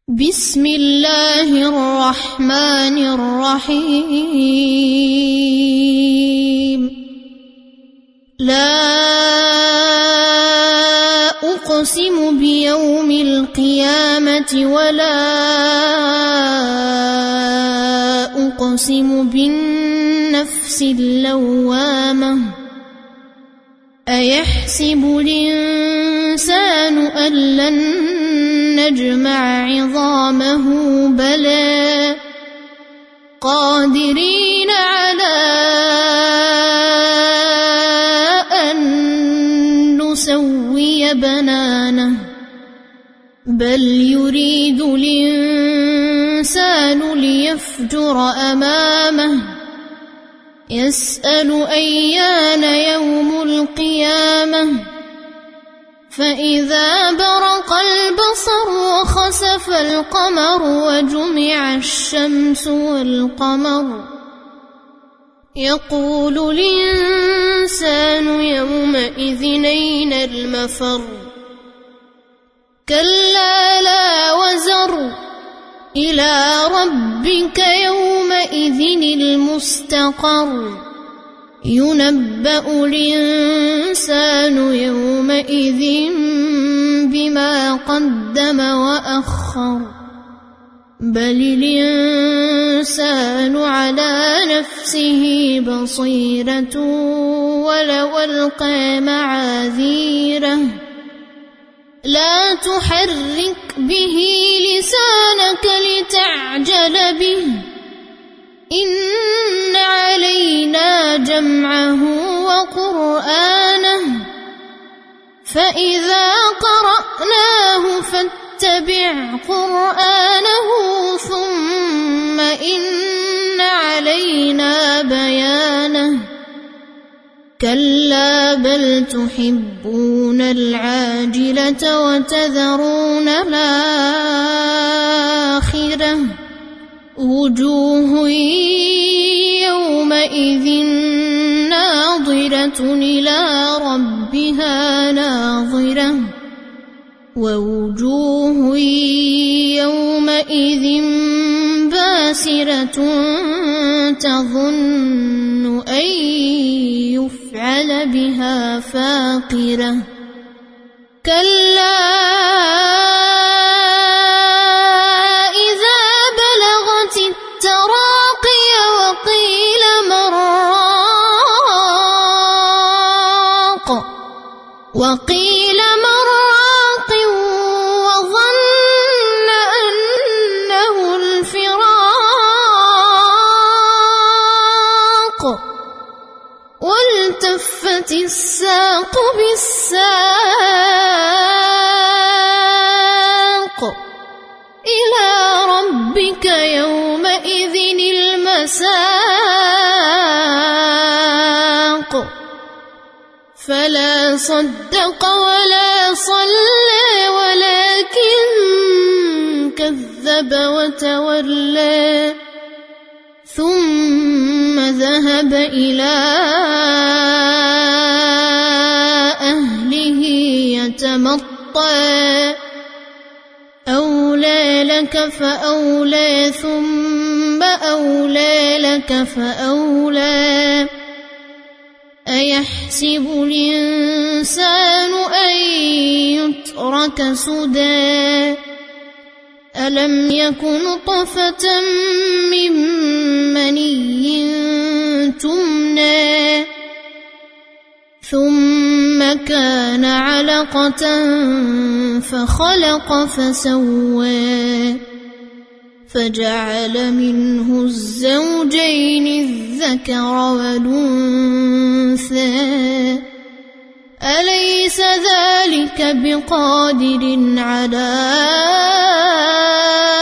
بسم الله الرحمن الرحيم لا أقسم بيوم القيامة ولا أقسم بالنفس اللوامة أيحسب الإنسان أن لن نجمع عظامه بلى قادرين على أن نسوي بنانه بل يريد الإنسان ليفجر أمامه يسأل أيان يوم القيامة فإذا برق البصر وخسف القمر وجمع الشمس والقمر يقول الإنسان يومئذ أين المفر كلا لا وزر إلى ربك يومئذ المستقر ينبأ الإنسان يومئذ بما قدم وأخر بل الإنسان على نفسه بصيرة ولو ألقى معاذيره لا تحرك به لسانك لتعجل به إن علينا جمعه وقرآنه فإذا قرأناه فاتبع قرآنه ثم إن علينا بيانه كلا بل تحبون العاجلة وتذرون الآخرة وجوه يومئذ ناظرة إلى ربها ناظرة ووجوه يومئذ باسرة تظن أن يفعل بها فاقرة كلا إذا بلغت التراقي وقيل من راق وظن أنه الفراق والتفت الساق بالساق إلى ربك يومئذ المساق فلا صدق ولا صلى ولكن كذب وتولى ثم ذهب إلى أهله يتمطى أولى لك فأولى ثم أولى لك فأولى أيحسب الإنسان أن يترك سدى ألم يك نطفة من مني تمنى ثم كان علقة فخلق فسوى فجعل منه الزوجين الذكر والأنثى أليس ذلك بقادر على